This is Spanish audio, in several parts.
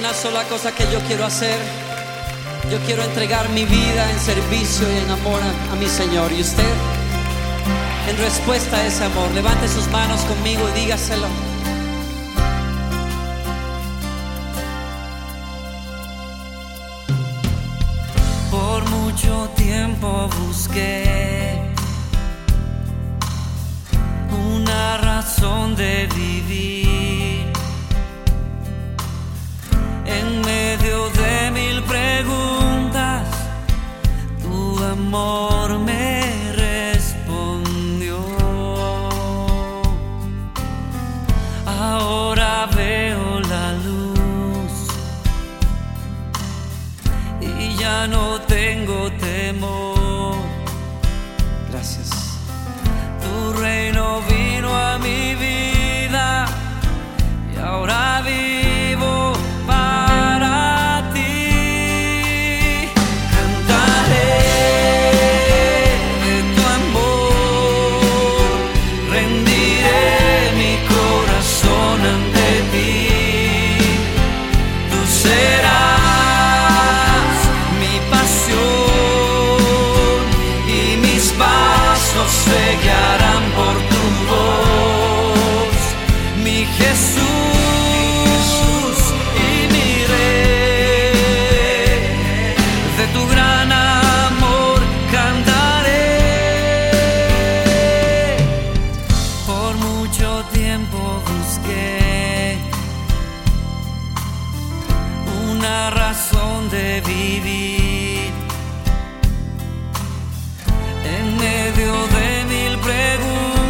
una sola cosa que yo quiero hacer. Yo quiero entregar mi vida en servicio y en amor a mi Señor. Y usted, en respuesta a ese amor, levante sus manos conmigo y dígaselo. Por mucho tiempo busqué una razón de vivir en medio de mil preguntas. Tu amor me respondió. Ahora veo la luz y ya no tengo temor. Gracias. Tu reino vino a mi vida y ahora vivo para ti. Cantaré de tu amor, rendiré mi corazón ante ti. Tú serás mi pasión y mis pasos se guiarán por tu voz, mi Jesús y mi Rey. De tu gran amor cantaré. Por mucho tiempo busqué una razón de vivir en medio de mil preguntas.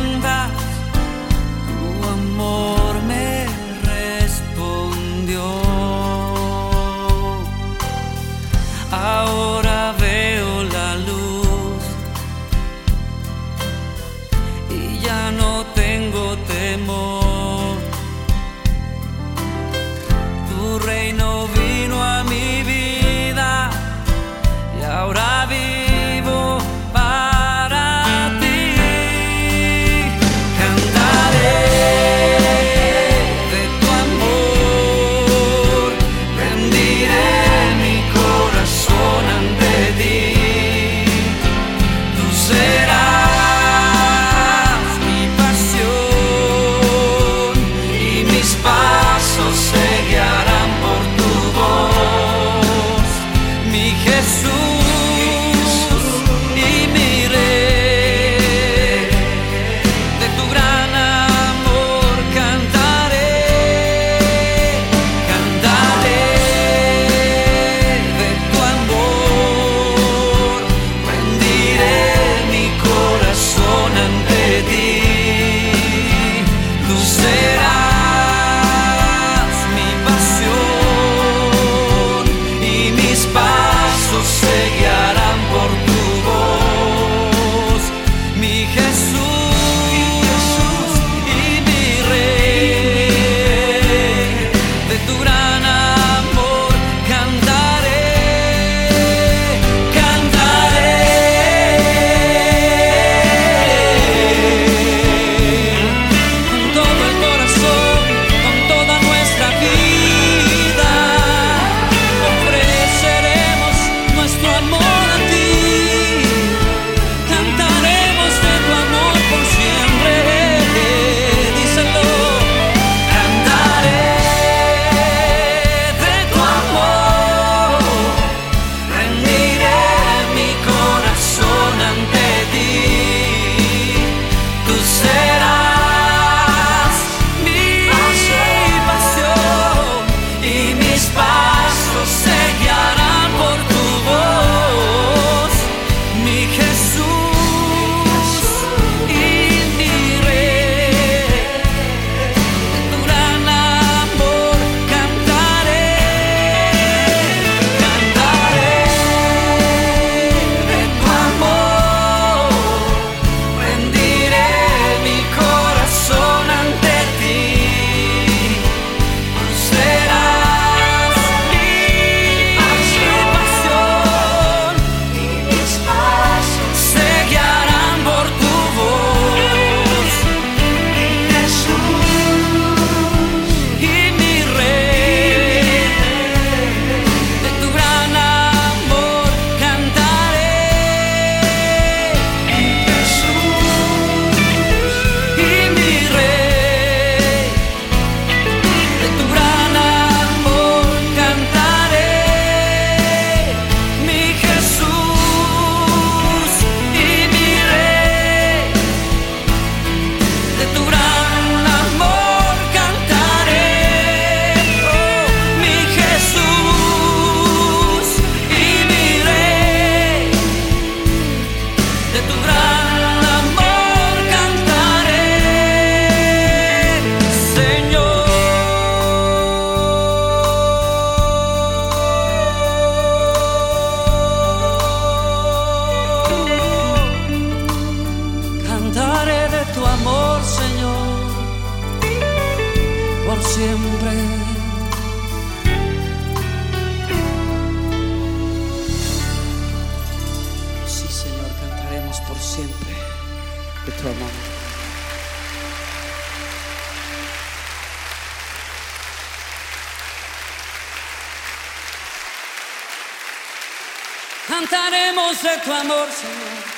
de tu amor, Señor, por siempre. Sí, Señor, cantaremos por siempre de tu amor. Cantaremos de tu amor, Señor.